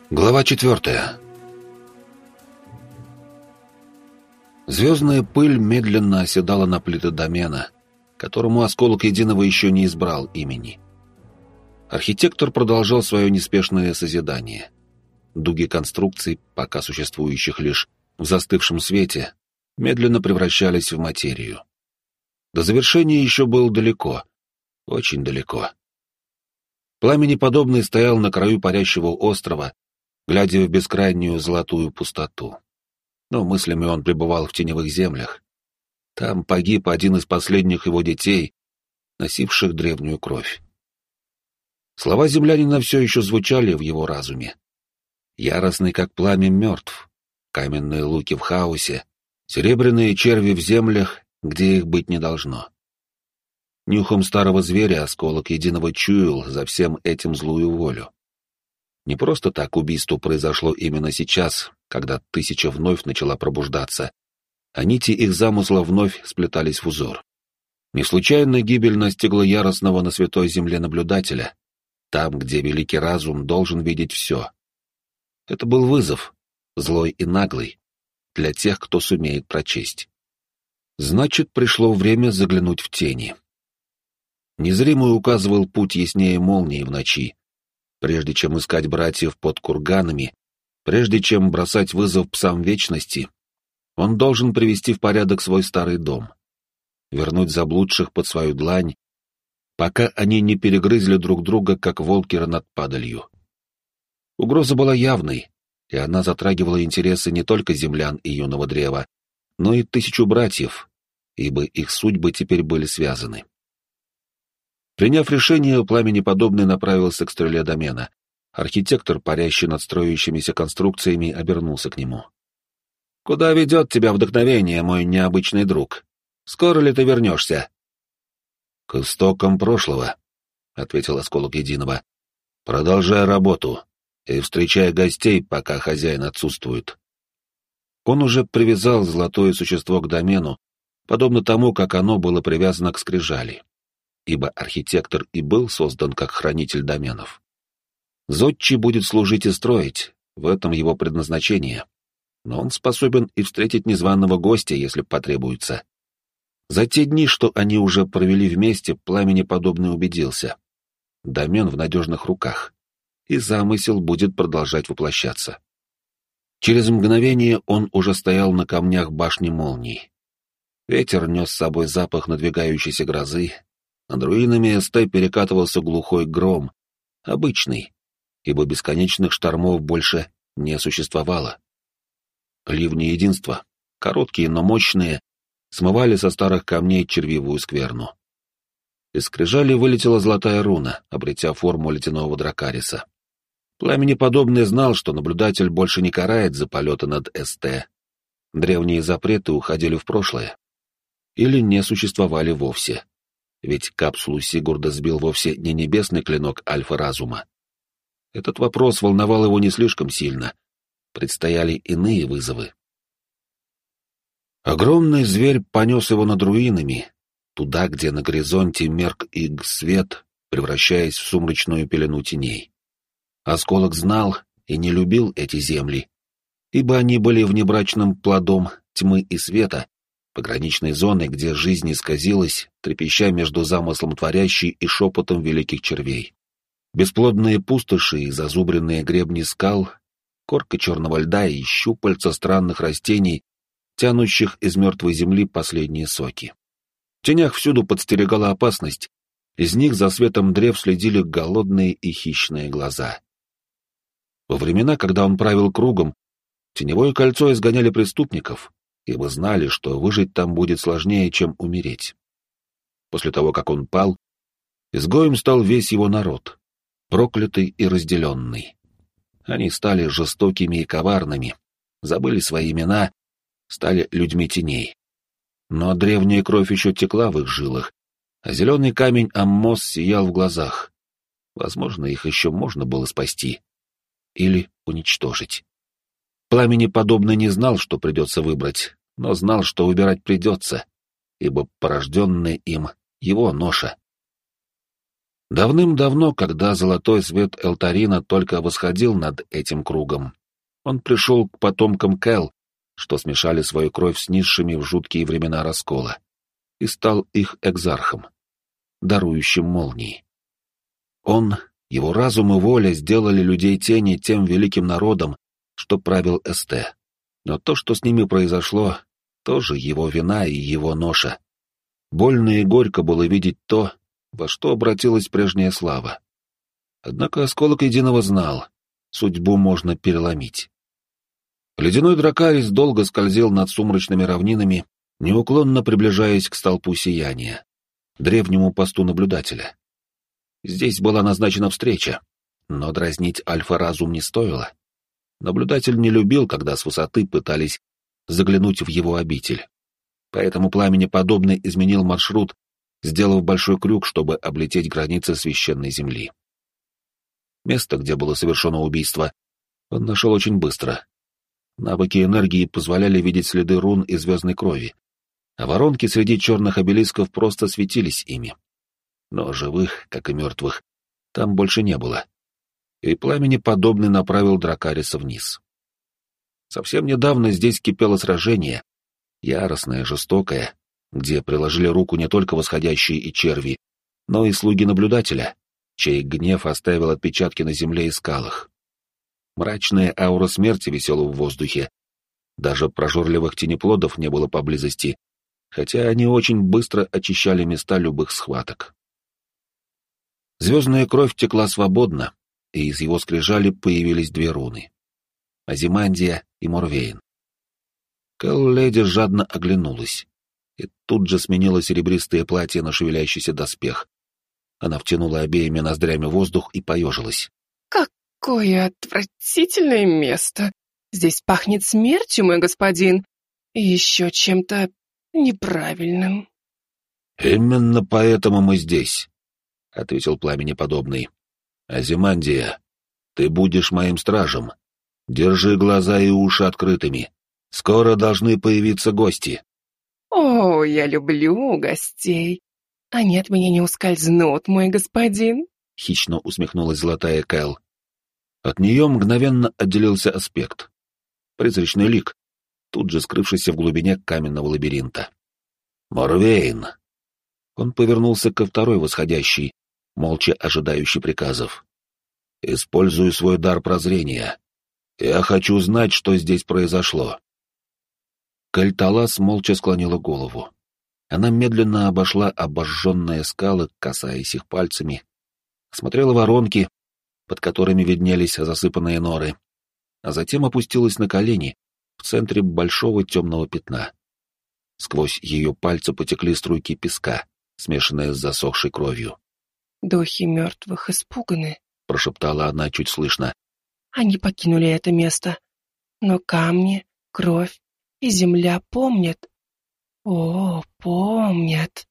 Глава 4. Звездная пыль медленно оседала на плиты домена, которому осколок единого еще не избрал имени. Архитектор продолжал свое неспешное созидание. Дуги конструкций, пока существующих лишь в застывшем свете, медленно превращались в материю. До завершения еще было далеко, очень далеко. Пламенеподобный стоял на краю парящего острова, глядя в бескрайнюю золотую пустоту. Но мыслями он пребывал в теневых землях. Там погиб один из последних его детей, носивших древнюю кровь. Слова землянина все еще звучали в его разуме. Яростный, как пламя, мертв, каменные луки в хаосе, серебряные черви в землях, где их быть не должно. Нюхом старого зверя осколок единого чуял за всем этим злую волю. Не просто так убийство произошло именно сейчас, когда тысяча вновь начала пробуждаться, а нити их замысла вновь сплетались в узор. Не случайно гибель настигла яростного на святой земле наблюдателя, там, где великий разум должен видеть все. Это был вызов, злой и наглый, для тех, кто сумеет прочесть. Значит, пришло время заглянуть в тени. Незримый указывал путь яснее молнии в ночи. Прежде чем искать братьев под курганами, прежде чем бросать вызов псам вечности, он должен привести в порядок свой старый дом, вернуть заблудших под свою длань, пока они не перегрызли друг друга, как волки над падалью. Угроза была явной, и она затрагивала интересы не только землян и юного древа, но и 1000 братьев, ибо их судьбы теперь были связаны. Приняв решение, пламенеподобный направился к стреле домена. Архитектор, парящий над строящимися конструкциями, обернулся к нему. «Куда ведет тебя вдохновение, мой необычный друг? Скоро ли ты вернешься?» «К истокам прошлого», — ответил осколок единого. «Продолжай работу и встречай гостей, пока хозяин отсутствует». Он уже привязал золотое существо к домену, подобно тому, как оно было привязано к скрижали, ибо архитектор и был создан как хранитель доменов. Зодчий будет служить и строить, в этом его предназначение, но он способен и встретить незваного гостя, если потребуется. За те дни, что они уже провели вместе, пламенеподобный убедился. Домен в надежных руках, и замысел будет продолжать воплощаться. Через мгновение он уже стоял на камнях башни молний. Ветер нес с собой запах надвигающейся грозы, над руинами СТ перекатывался глухой гром, обычный, ибо бесконечных штормов больше не существовало. Ливни единства, короткие, но мощные, смывали со старых камней червивую скверну. Из скрижали вылетела золотая руна, обретя форму ледяного дракариса. Пламенеподобный знал, что наблюдатель больше не карает за полеты над СТ. Древние запреты уходили в прошлое. Или не существовали вовсе. Ведь капсулу Сигурда сбил вовсе не небесный клинок альфа-разума. Этот вопрос волновал его не слишком сильно. Предстояли иные вызовы. Огромный зверь понес его над руинами, туда, где на горизонте мерк их свет, превращаясь в сумрачную пелену теней. Осколок знал и не любил эти земли, ибо они были внебрачным плодом тьмы и света, пограничной зоны, где жизнь исказилась, трепеща между замыслом творящей и шепотом великих червей. Бесплодные пустоши и зазубренные гребни скал, корка черного льда и щупальца странных растений, тянущих из мертвой земли последние соки. В тенях всюду подстерегала опасность, из них за светом древ следили голодные и хищные глаза. Во времена, когда он правил кругом, теневое кольцо изгоняли преступников, ибо знали, что выжить там будет сложнее, чем умереть. После того, как он пал, изгоем стал весь его народ, проклятый и разделенный. Они стали жестокими и коварными, забыли свои имена, стали людьми теней. Но древняя кровь еще текла в их жилах, а зеленый камень Аммос сиял в глазах. Возможно, их еще можно было спасти или уничтожить. Пламенеподобный не знал, что придется выбрать, но знал, что выбирать придется, ибо порожденная им его ноша. Давным-давно, когда золотой свет Элтарина только восходил над этим кругом, он пришел к потомкам Кэл, что смешали свою кровь с низшими в жуткие времена раскола, и стал их экзархом, дарующим молнии. Он, его разум и воля сделали людей тени тем великим народом, что правил Эсте. Но то, что с ними произошло, тоже его вина и его ноша. Больно и горько было видеть то, во что обратилась прежняя слава. Однако осколок единого знал, судьбу можно переломить. Ледяной дракарис долго скользил над сумрачными равнинами, неуклонно приближаясь к столпу сияния, древнему посту наблюдателя. Здесь была назначена встреча, но дразнить альфа-разум не стоило. Наблюдатель не любил, когда с высоты пытались заглянуть в его обитель. Поэтому пламенеподобный изменил маршрут, сделав большой крюк, чтобы облететь границы священной земли. Место, где было совершено убийство, он нашел очень быстро. Навыки энергии позволяли видеть следы рун и звездной крови, а воронки среди черных обелисков просто светились ими. Но живых, как и мертвых, там больше не было. И пламенеподобный направил дракариса вниз. Совсем недавно здесь кипело сражение, яростное, жестокое, где приложили руку не только восходящие и черви, но и слуги наблюдателя, чей гнев оставил отпечатки на земле и скалах. Мрачная аура смерти висела в воздухе. Даже прожорливых тенеплодов не было поблизости, хотя они очень быстро очищали места любых схваток. Звездная кровь текла свободно, и из его скрижали появились две руны — Азимандия и Морвейн. Кэл-леди жадно оглянулась, и тут же сменила серебристое платье на шевелящийся доспех. Она втянула обеими ноздрями воздух и поежилась. «Какое отвратительное место! Здесь пахнет смертью, мой господин, и еще чем-то неправильным». «Именно поэтому мы здесь», — ответил пламенеподобный. «Азимандия, ты будешь моим стражем. Держи глаза и уши открытыми. Скоро должны появиться гости». «О, я люблю гостей. Они от меня не ускользнут, мой господин», — хищно усмехнулась золотая Кэл. От нее мгновенно отделился аспект. Призрачный лик, тут же скрывшийся в глубине каменного лабиринта. «Морвейн!» Он повернулся ко второй восходящей, молча ожидающей приказов. «Используй свой дар прозрения. Я хочу знать, что здесь произошло». Кальталас молча склонила голову. Она медленно обошла обожженные скалы, касаясь их пальцами, смотрела воронки, под которыми виднелись засыпанные норы, а затем опустилась на колени в центре большого темного пятна. Сквозь ее пальцы потекли струйки песка, смешанные с засохшей кровью. «Духи мертвых испуганы», — прошептала она чуть слышно. «Они покинули это место, но камни, кровь и земля помнят. О, помнят».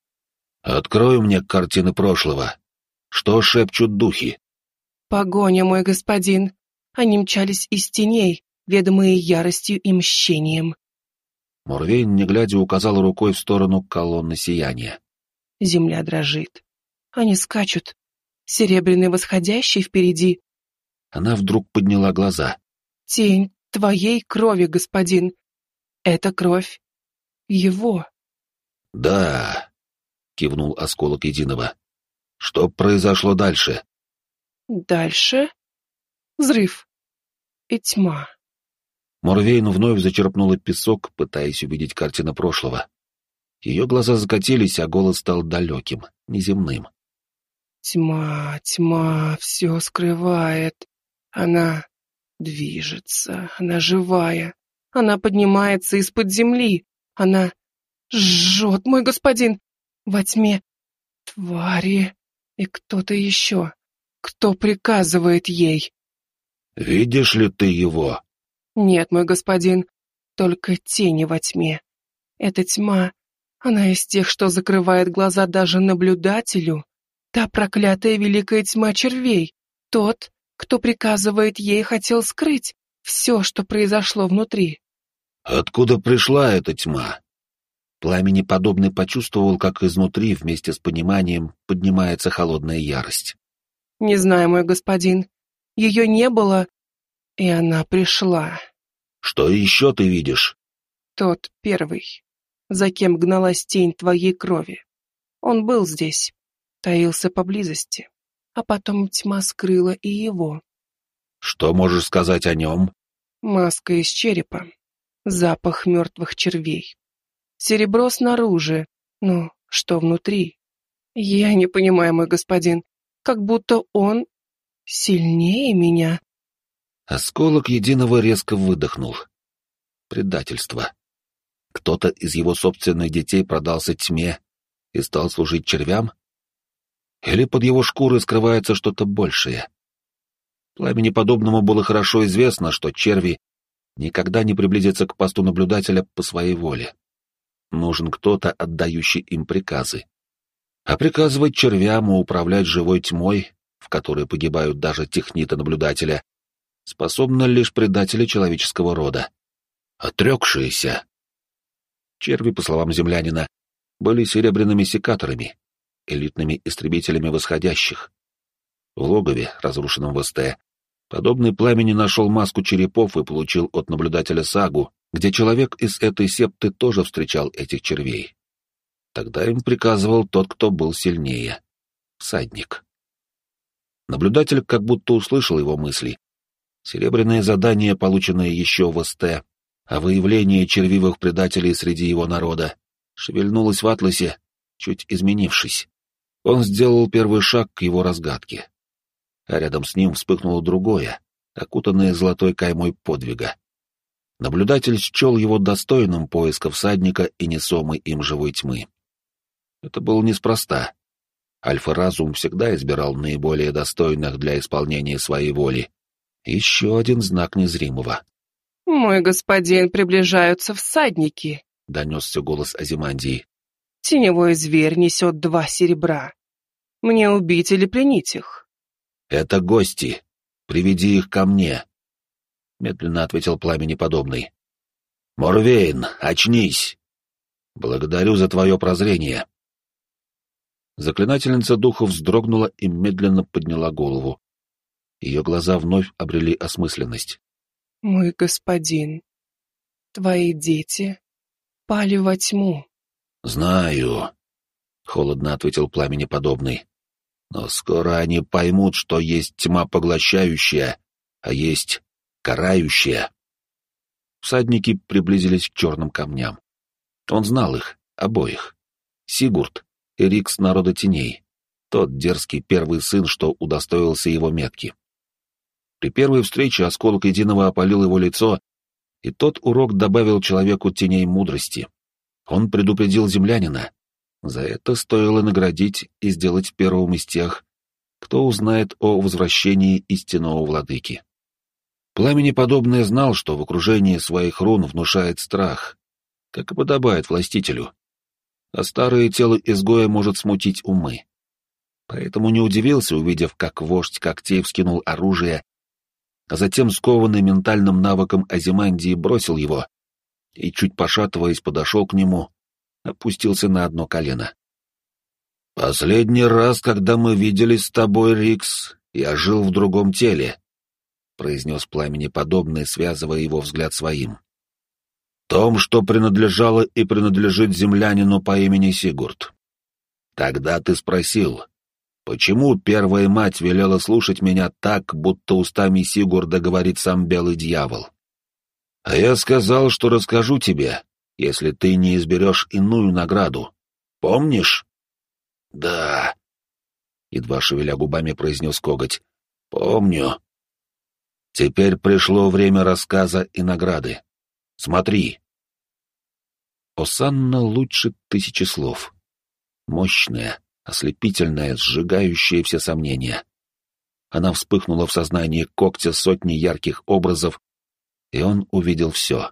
«Открой мне картины прошлого. Что шепчут духи?» «Погоня, мой господин. Они мчались из теней, ведомые яростью и мщением». Морвейн, не глядя, указал рукой в сторону колонны сияния. «Земля дрожит. Они скачут. Серебряный восходящий впереди». Она вдруг подняла глаза. «Тень твоей крови, господин. Это кровь его». «Да», — кивнул осколок единого. «Что произошло дальше?» «Дальше взрыв и тьма». Морвейн вновь зачерпнула песок, пытаясь увидеть картину прошлого. Ее глаза закатились, а голос стал далеким, неземным. «Тьма, тьма, все скрывает. Она движется, она живая. Она поднимается из-под земли. Она жжет, мой господин. Во тьме твари и кто-то еще. Кто приказывает ей?» «Видишь ли ты его?» «Нет, мой господин, только тени во тьме. Эта тьма, она из тех, что закрывает глаза даже наблюдателю. Та проклятая великая тьма червей. Тот, кто приказывает ей, хотел скрыть все, что произошло внутри». «Откуда пришла эта тьма?» Пламени подобный почувствовал, как изнутри вместе с пониманием поднимается холодная ярость. «Не знаю, мой господин. Ее не было, и она пришла». «Что еще ты видишь?» «Тот первый, за кем гналась тень твоей крови. Он был здесь, таился поблизости, а потом тьма скрыла и его». «Что можешь сказать о нем?» «Маска из черепа, запах мертвых червей, серебро снаружи, но что внутри? Я не понимаю, мой господин, как будто он сильнее меня». Осколок Единого резко выдохнул. Предательство. Кто-то из его собственных детей продался тьме и стал служить червям? Или под его шкурой скрывается что-то большее? Пламени подобному было хорошо известно, что черви никогда не приблизятся к посту наблюдателя по своей воле. Нужен кто-то, отдающий им приказы. А приказывать червям и управлять живой тьмой, в которой погибают даже техниты наблюдателя, способны лишь предатели человеческого рода. Отрекшиеся. Черви, по словам землянина, были серебряными секаторами, элитными истребителями восходящих. В логове, разрушенном в СТ, подобный Пламени нашел маску черепов и получил от наблюдателя сагу, где человек из этой септы тоже встречал этих червей. Тогда им приказывал тот, кто был сильнее — всадник. Наблюдатель как будто услышал его мысли. Серебряные задания, полученные еще в СТ, о выявлении червивых предателей среди его народа, шевельнулось в атласе, чуть изменившись. Он сделал первый шаг к его разгадке. А рядом с ним вспыхнуло другое, окутанное золотой каймой подвига. Наблюдатель счел его достойным поиска всадника и несомой им живой тьмы. Это было неспроста. Альфа-разум всегда избирал наиболее достойных для исполнения своей воли. Еще один знак незримого. «Мой господин, приближаются всадники», — донесся голос Азимандии. «Теневой зверь несет 2 серебра. Мне убить или пленить их?» «Это гости. Приведи их ко мне», — медленно ответил Пламени подобный. «Морвейн, очнись! Благодарю за твое прозрение». Заклинательница духа вздрогнула и медленно подняла голову. Ее глаза вновь обрели осмысленность. «Мой господин, твои дети пали во тьму». «Знаю», — холодно ответил Пламени подобный. «Но скоро они поймут, что есть тьма поглощающая, а есть карающая». Всадники приблизились к черным камням. Он знал их, обоих. Сигурд и Рикс народа теней, тот дерзкий первый сын, что удостоился его метки. При первой встрече осколок Единого опалил его лицо, и тот урок добавил человеку теней мудрости. Он предупредил землянина. За это стоило наградить и сделать первым из тех, кто узнает о возвращении истинного владыки. Пламени подобное знал, что в окружении своих рун внушает страх, как и подобает властителю. А старое тело изгоя может смутить умы. Поэтому не удивился, увидев, как вождь когтей вскинул оружие, а затем, скованный ментальным навыком Азимандии, бросил его и, чуть пошатываясь, подошел к нему, опустился на одно колено. «Последний раз, когда мы виделись с тобой, Рикс, я жил в другом теле», — произнес Пламени подобный, связывая его взгляд своим. «Том, что принадлежало и принадлежит землянину по имени Сигурд. Тогда ты спросил, почему первая мать велела слушать меня так, будто устами Сигурда говорит сам белый дьявол? А я сказал, что расскажу тебе, если ты не изберешь иную награду. Помнишь?» «Да», — едва шевеля губами произнес коготь. «Помню. Теперь пришло время рассказа и награды. Смотри». Осанна лучше 1000 слов. Мощная, ослепительная, сжигающая все сомнения. Она вспыхнула в сознании когтя сотни ярких образов, и он увидел все.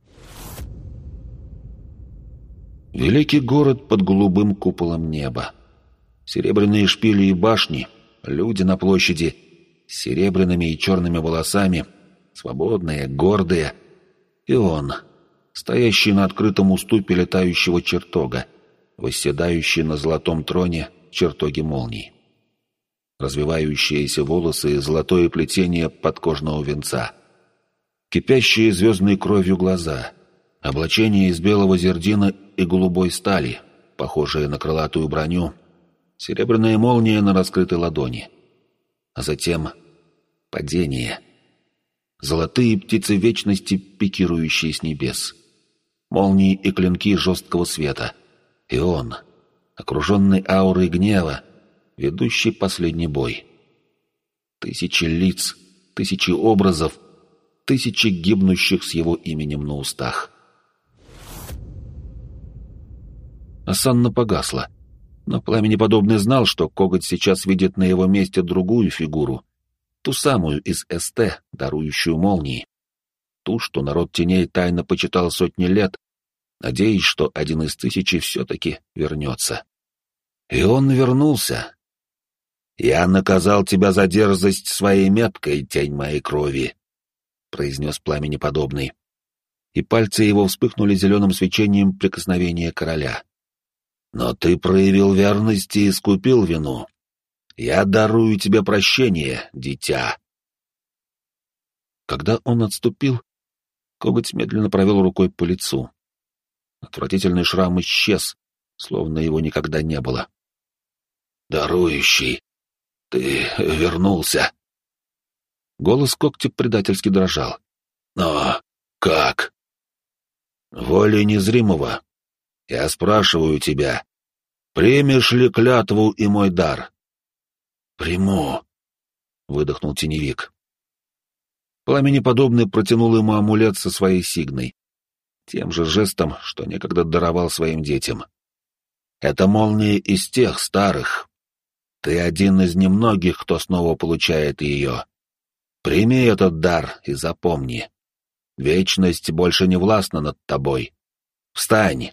Великий город под голубым куполом неба. Серебряные шпили и башни, люди на площади, с серебряными и черными волосами, свободные, гордые. И он, стоящий на открытом уступе летающего чертога, восседающий на золотом троне чертоги молний. Развивающиеся волосы и золотое плетение подкожного венца. Кипящие звездной кровью глаза, облачение из белого зердина и голубой стали, похожее на крылатую броню, серебряная молния на раскрытой ладони. А затем падение. Золотые птицы вечности, пикирующие с небес. Молнии и клинки жесткого света. И он, окруженный аурой гнева, ведущий последний бой. Тысячи лиц, тысячи образов, тысячи гибнущих с его именем на устах. Осанна погасла, но Пламенеподобный знал, что Коготь сейчас видит на его месте другую фигуру, ту самую из СТ, дарующую молнии, ту, что народ теней тайно почитал сотни лет, надеясь, что один из тысячи все-таки вернется. И он вернулся. «Я наказал тебя за дерзость своей меткой, тень моей крови», — произнес Пламенеподобный. И пальцы его вспыхнули зеленым свечением прикосновения короля. «Но ты проявил верность и искупил вину. Я дарую тебе прощение, дитя». Когда он отступил, Коготь медленно провел рукой по лицу. Отвратительный шрам исчез, словно его никогда не было. «Дарующий, ты вернулся!» Голос Когтя предательски дрожал. «Но как?» «Волей незримого. Я спрашиваю тебя, примешь ли клятву и мой дар?» «Приму», — выдохнул теневик. Пламенеподобный протянул ему амулет со своей сигной, тем же жестом, что некогда даровал своим детям. «Это молния из тех старых. Ты один из немногих, кто снова получает ее. Прими этот дар и запомни. Вечность больше не властна над тобой. Встань!»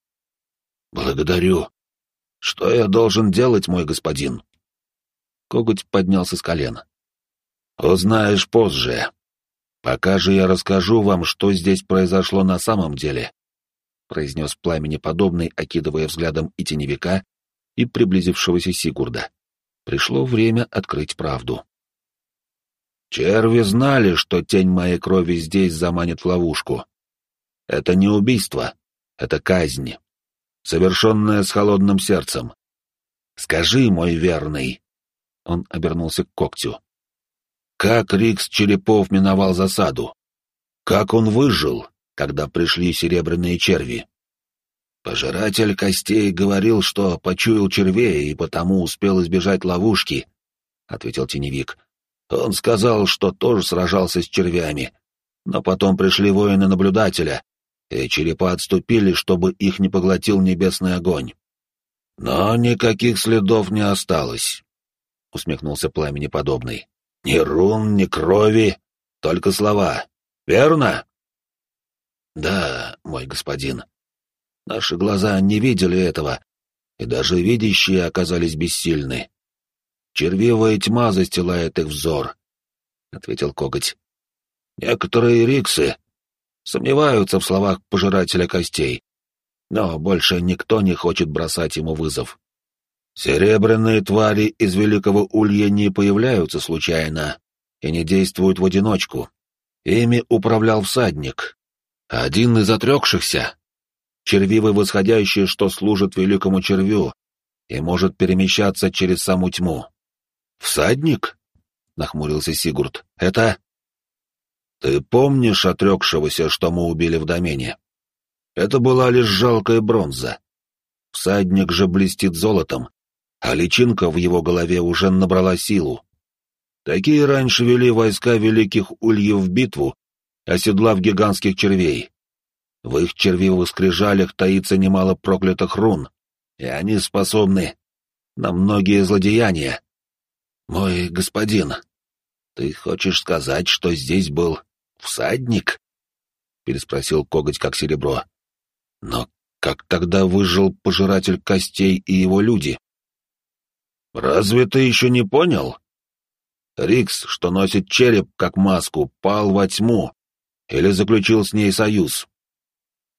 «Благодарю. Что я должен делать, мой господин?» Коготь поднялся с колен. «Узнаешь позже. Пока же я расскажу вам, что здесь произошло на самом деле», — произнес Пламенеподобный, окидывая взглядом и теневика, и приблизившегося Сигурда. Пришло время открыть правду. «Черви знали, что тень моей крови здесь заманит в ловушку. Это не убийство, это казнь, совершенная с холодным сердцем. Скажи, мой верный», — он обернулся к Когтю, «как Рикс Черепов миновал засаду? Как он выжил, когда пришли серебряные черви?» «Пожиратель костей говорил, что почуял червей и потому успел избежать ловушки», — ответил теневик. «Он сказал, что тоже сражался с червями, но потом пришли воины-наблюдателя, и черепа отступили, чтобы их не поглотил небесный огонь. Но никаких следов не осталось», — усмехнулся Пламенеподобный. «Ни рун, ни крови, только слова. Верно?» «Да, мой господин. Наши глаза не видели этого, и даже видящие оказались бессильны. Червивая тьма застилает их взор», — ответил Коготь. «Некоторые риксы сомневаются в словах пожирателя костей, но больше никто не хочет бросать ему вызов. Серебряные твари из Великого Улья не появляются случайно и не действуют в одиночку. Ими управлял всадник. Один из отрекшихся — червивый восходящий, что служит великому червю и может перемещаться через саму тьму. «Всадник?» — нахмурился Сигурд. «Это...» «Ты помнишь отрекшегося, что мы убили в домене? Это была лишь жалкая бронза. Всадник же блестит золотом, а личинка в его голове уже набрала силу. Такие раньше вели войска великих ульев в битву, оседлав гигантских червей. В их червивых скрижалях таится немало проклятых рун, и они способны на многие злодеяния. Мой господин, ты хочешь сказать, что здесь был всадник?» — переспросил Коготь как серебро. «Но как тогда выжил пожиратель костей и его люди?» «Разве ты еще не понял? Рикс, что носит череп как маску, пал во тьму или заключил с ней союз.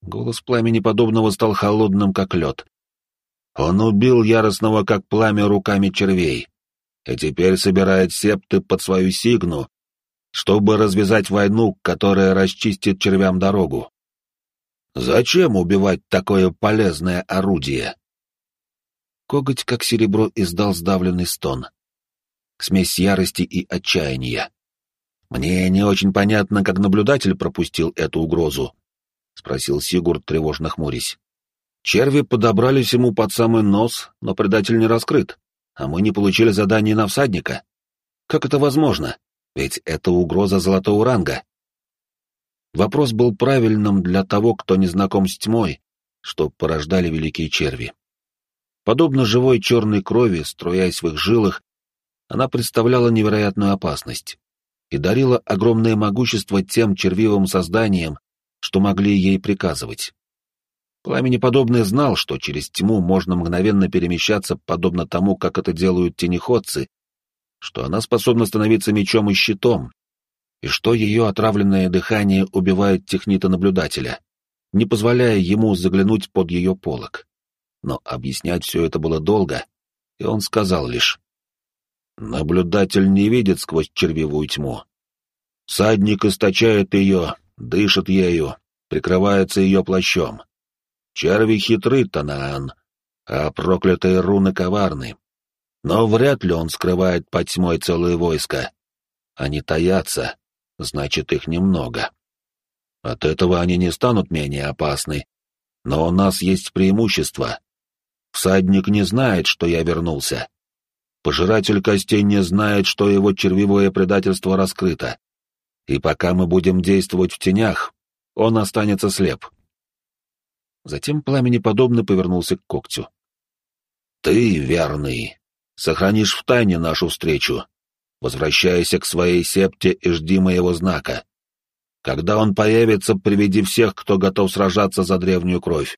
Голос пламени подобного стал холодным, как лед. Он убил яростного, как пламя, руками червей, и теперь собирает септы под свою сигну, чтобы развязать войну, которая расчистит червям дорогу. Зачем убивать такое полезное орудие? Коготь, как серебро, издал сдавленный стон. Смесь ярости и отчаяния. «Мне не очень понятно, как наблюдатель пропустил эту угрозу», — спросил Сигурд, тревожно хмурясь. «Черви подобрались ему под самый нос, но предатель не раскрыт, а мы не получили задание на всадника. Как это возможно? Ведь это угроза золотого ранга». Вопрос был правильным для того, кто не знаком с тьмой, что порождали великие черви. Подобно живой черной крови, струясь в их жилах, она представляла невероятную опасность и дарила огромное могущество тем червивым созданиям, что могли ей приказывать. Пламенеподобный знал, что через тьму можно мгновенно перемещаться, подобно тому, как это делают тенеходцы, что она способна становиться мечом и щитом, и что ее отравленное дыхание убивает технита-наблюдателя, не позволяя ему заглянуть под ее полог. Но объяснять все это было долго, и он сказал лишь: «Наблюдатель не видит сквозь червивую тьму. Всадник источает ее, дышит ею, прикрывается ее плащом. Черви хитры, Танаан, а проклятые руны коварны. Но вряд ли он скрывает под тьмой целое войско. Они таятся, значит, их немного. От этого они не станут менее опасны. Но у нас есть преимущество. Всадник не знает, что я вернулся. Пожиратель костей не знает, что его червивое предательство раскрыто. И пока мы будем действовать в тенях, он останется слеп». Затем пламенеподобный повернулся к когтю. «Ты, верный, сохранишь в тайне нашу встречу. Возвращайся к своей септе и жди моего знака. Когда он появится, приведи всех, кто готов сражаться за древнюю кровь».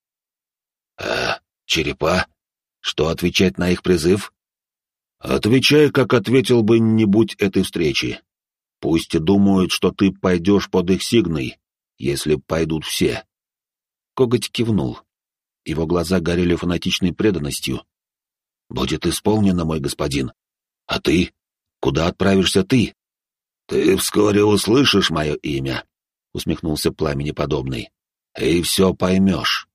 Черепа? Что отвечать на их призыв? Отвечай, как ответил бы, не будь этой встречи. Пусть думают, что ты пойдешь под их сигной, если пойдут все. Коготь кивнул. Его глаза горели фанатичной преданностью. «Будет исполнено, мой господин. А ты? Куда отправишься ты?» «Ты вскоре услышишь мое имя», — усмехнулся пламенеподобный, — «и все поймешь».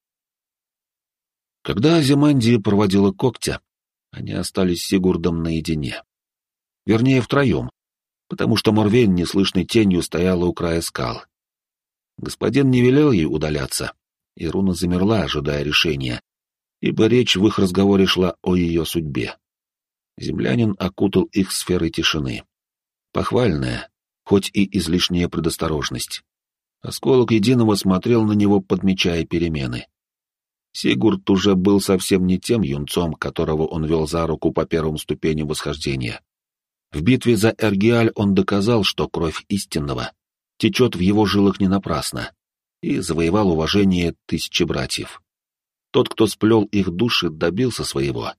Когда Азимандия проводила когтя, они остались с Сигурдом наедине. Вернее, втроем, потому что Морвейн неслышной тенью стояла у края скал. Господин не велел ей удаляться, и Руна замерла, ожидая решения, ибо речь в их разговоре шла о ее судьбе. Землянин окутал их сферой тишины. Похвальная, хоть и излишняя предосторожность. Осколок единого смотрел на него, подмечая перемены. Сигурд уже был совсем не тем юнцом, которого он вел за руку по первым ступеням восхождения. В битве за Эргиаль он доказал, что кровь истинного течет в его жилах не напрасно, и завоевал уважение тысячи братьев. Тот, кто сплел их души, добился своего.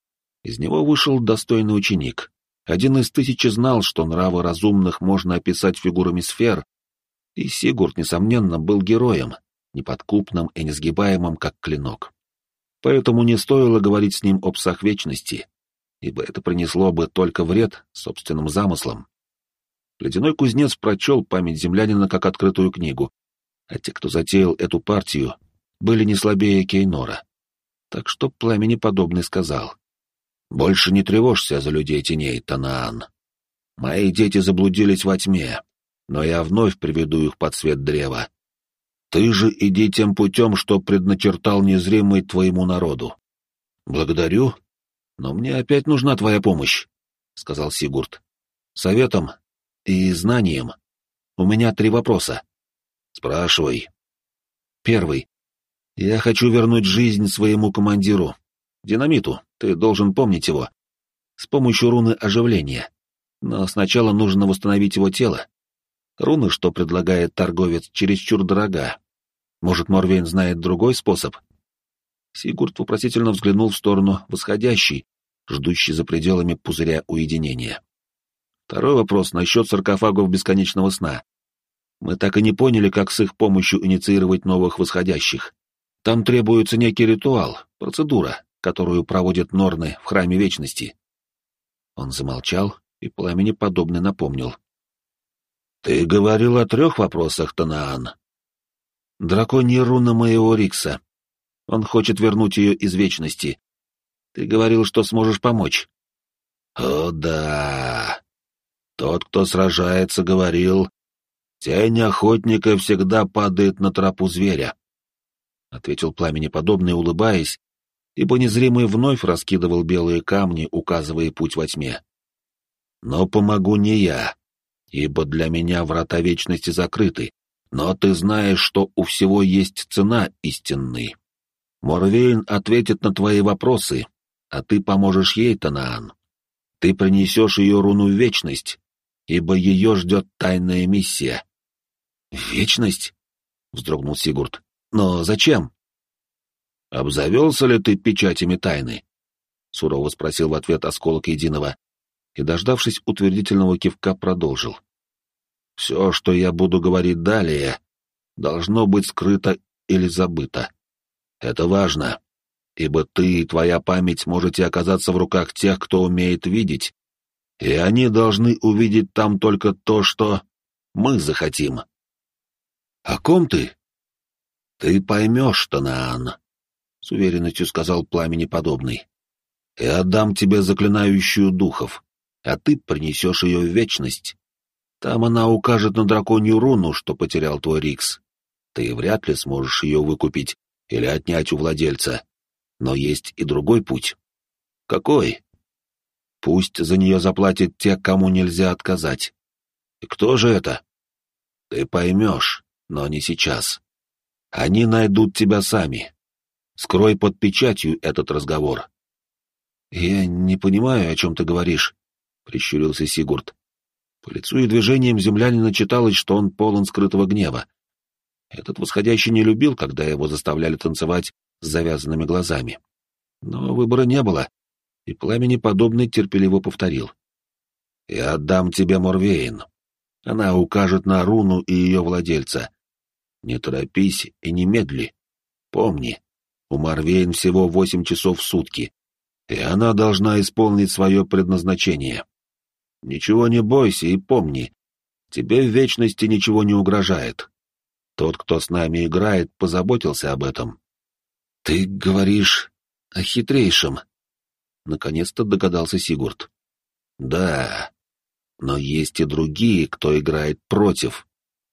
Из него вышел достойный ученик. Один из тысячи знал, что нравы разумных можно описать фигурами сфер, и Сигурд, несомненно, был героем, неподкупным и несгибаемым, как клинок. Поэтому не стоило говорить с ним об псах вечности, ибо это принесло бы только вред собственным замыслам. Ледяной кузнец прочел память землянина как открытую книгу, а те, кто затеял эту партию, были не слабее Кейнора. Так что пламенеподобный сказал: «Больше не тревожься за людей теней, Танаан. Мои дети заблудились во тьме, но я вновь приведу их под свет древа. Ты же иди тем путем, что предначертал незримый твоему народу». «Благодарю, но мне опять нужна твоя помощь», — сказал Сигурд. «Советом и знанием. У меня 3 вопроса». «Спрашивай». Первый. Я хочу вернуть жизнь своему командиру. Динамиту, ты должен помнить его. С помощью руны оживления. Но сначала нужно восстановить его тело. Руна, что предлагает торговец, чересчур дорога. Может, Морвейн знает другой способ?» Сигурд вопросительно взглянул в сторону восходящей, ждущей за пределами пузыря уединения. Второй вопрос насчет саркофагов бесконечного сна. Мы так и не поняли, как с их помощью инициировать новых восходящих. Там требуется некий ритуал, процедура, которую проводят Норны в Храме Вечности». Он замолчал, и Пламени Подобный напомнил. «Ты говорил о 3 вопросах, Танаан. Драконья руна моего Рикса. Он хочет вернуть ее из Вечности. Ты говорил, что сможешь помочь». «О, да. Тот, кто сражается, говорил, тень охотника всегда падает на тропу зверя», — ответил Пламени Подобный, улыбаясь, ибо незримый вновь раскидывал белые камни, указывая путь во тьме. «Но помогу не я, ибо для меня врата Вечности закрыты, но ты знаешь, что у всего есть цена истинной. Морвейн ответит на твои вопросы, а ты поможешь ей, Танаан. Ты принесешь ее руну в Вечность, ибо ее ждет тайная миссия». «Вечность?» — вздрогнул Сигурд. «Но зачем?» «Обзавелся ли ты печатями тайны?» — сурово спросил в ответ Осколок Единого, и, дождавшись утвердительного кивка, продолжил. «Все, что я буду говорить далее, должно быть скрыто или забыто. Это важно, ибо ты и твоя память можете оказаться в руках тех, кто умеет видеть, и они должны увидеть там только то, что мы захотим». «О ком ты?» «Ты поймешь, Танаан», — с уверенностью сказал Пламени Подобный. «Я отдам тебе заклинающую духов, а ты принесешь ее в Вечность. Там она укажет на драконью руну, что потерял твой Рикс. Ты вряд ли сможешь ее выкупить или отнять у владельца. Но есть и другой путь». «Какой?» «Пусть за нее заплатят те, кому нельзя отказать». «И кто же это?» «Ты поймешь, но не сейчас. Они найдут тебя сами. Скрой под печатью этот разговор». «Я не понимаю, о чем ты говоришь», — прищурился Сигурд. По лицу и движениям землянина читалось, что он полон скрытого гнева. Этот восходящий не любил, когда его заставляли танцевать с завязанными глазами. Но выбора не было, и Пламени Подобный терпеливо повторил. «Я отдам тебе Морвейн. Она укажет на руну и ее владельца. Не торопись и не медли. Помни, у Морвейн всего 8 часов в сутки, и она должна исполнить свое предназначение. Ничего не бойся и помни, тебе в Вечности ничего не угрожает. Тот, кто с нами играет, позаботился об этом». «Ты говоришь о хитрейшем», — наконец-то догадался Сигурд. «Да, но есть и другие, кто играет против.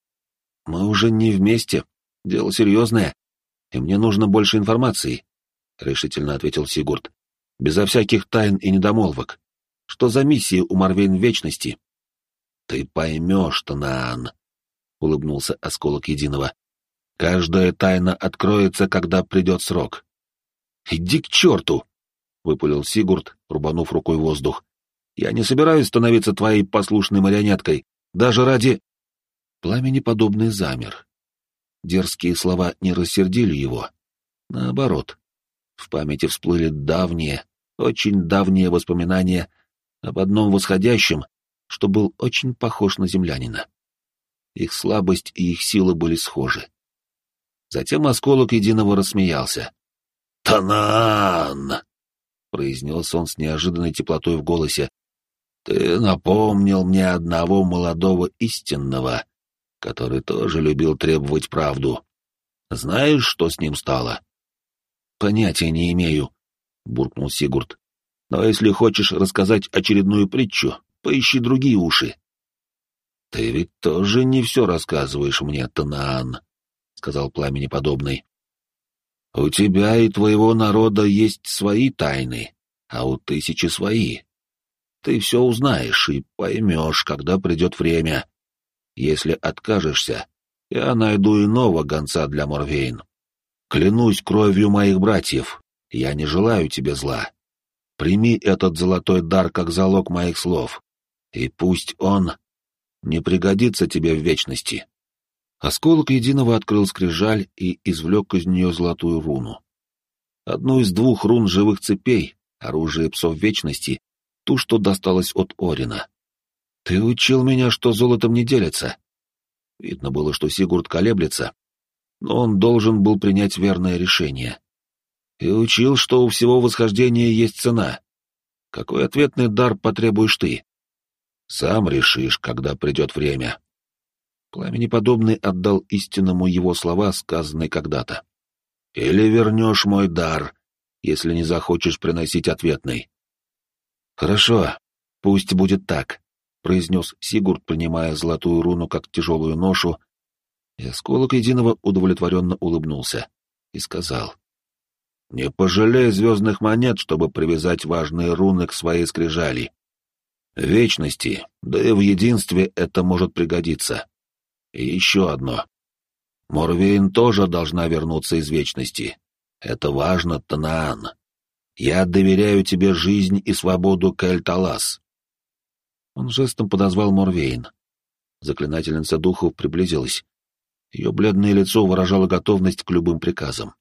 Мы уже не вместе, дело серьезное, и мне нужно больше информации», — решительно ответил Сигурд, безо всяких тайн и недомолвок. «Что за миссия у Морвейн Вечности?» «Ты поймешь, Танаан», — улыбнулся Осколок Единого. «Каждая тайна откроется, когда придет срок». «Иди к черту!» — выпалил Сигурд, рубанув рукой воздух. «Я не собираюсь становиться твоей послушной марионеткой, даже ради...» Пламени Подобный замер. Дерзкие слова не рассердили его. Наоборот, в памяти всплыли давние, очень давние воспоминания об одном восходящем, что был очень похож на землянина. Их слабость и их сила были схожи. Затем Осколок Единого рассмеялся. «Танаан!» — произнес он с неожиданной теплотой в голосе. «Ты напомнил мне одного молодого истинного, который тоже любил требовать правду. Знаешь, что с ним стало?» «Понятия не имею», — буркнул Сигурд. «Но если хочешь рассказать очередную притчу, поищи другие уши». «Ты ведь тоже не все рассказываешь мне, Танаан», — сказал Пламени Подобный. «У тебя и твоего народа есть свои тайны, а у тысячи свои. Ты все узнаешь и поймешь, когда придет время. Если откажешься, я найду иного гонца для Морвейн. Клянусь кровью моих братьев, я не желаю тебе зла. Прими этот золотой дар как залог моих слов, и пусть он не пригодится тебе в Вечности». Осколок Единого открыл скрижаль и извлек из нее золотую руну. Одну из 2 рун живых цепей, оружие псов Вечности, ту, что досталась от Орина. «Ты учил меня, что золотом не делятся». Видно было, что Сигурд колеблется, но он должен был принять верное решение. И учил, что у всего восхождения есть цена. Какой ответный дар потребуешь ты? Сам решишь, когда придет время. Пламенеподобный отдал истинному его слова, сказанные когда-то. Или вернешь мой дар, если не захочешь приносить ответный. Хорошо, пусть будет так, произнес Сигурд, принимая золотую руну как тяжелую ношу, и осколок единого удовлетворенно улыбнулся и сказал: «Не пожалей звездных монет, чтобы привязать важные руны к своей скрижали. В вечности, да и в единстве это может пригодиться. И еще одно. Морвейн тоже должна вернуться из вечности. Это важно, Танаан. Я доверяю тебе жизнь и свободу Кэль-Талас». Он жестом подозвал Морвейн. Заклинательница духов приблизилась. Ее бледное лицо выражало готовность к любым приказам.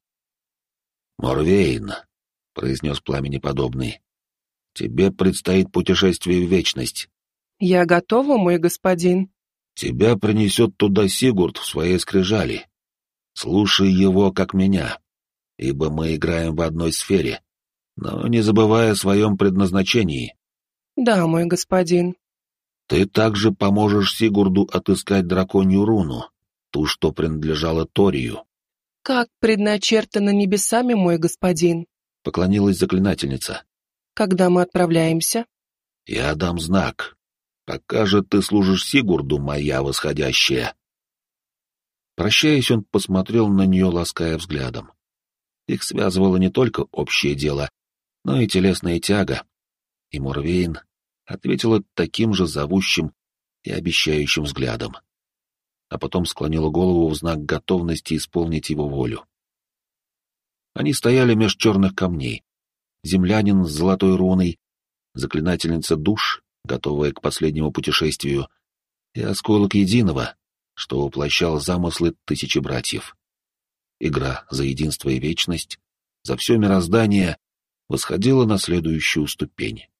«Морвейн», — произнес пламенеподобный, — «тебе предстоит путешествие в вечность». «Я готова, мой господин». «Тебя принесет туда Сигурд в своей скрижали. Слушай его, как меня, ибо мы играем в одной сфере, но не забывай о своем предназначении». «Да, мой господин». «Ты также поможешь Сигурду отыскать драконью руну, ту, что принадлежала Торию». «Как предначертано небесами, мой господин», — поклонилась заклинательница. «Когда мы отправляемся?» «Я дам знак. Пока же ты служишь Сигурду, моя восходящая». Прощаясь, он посмотрел на нее, лаская взглядом. Их связывало не только общее дело, но и телесная тяга, и Морвейн ответила таким же зовущим и обещающим взглядом, а потом склонила голову в знак готовности исполнить его волю. Они стояли меж черных камней. Землянин с золотой руной, заклинательница душ, готовая к последнему путешествию, и осколок единого, что воплощал замыслы тысячи братьев. Игра за единство и вечность, за все мироздание восходила на следующую ступень.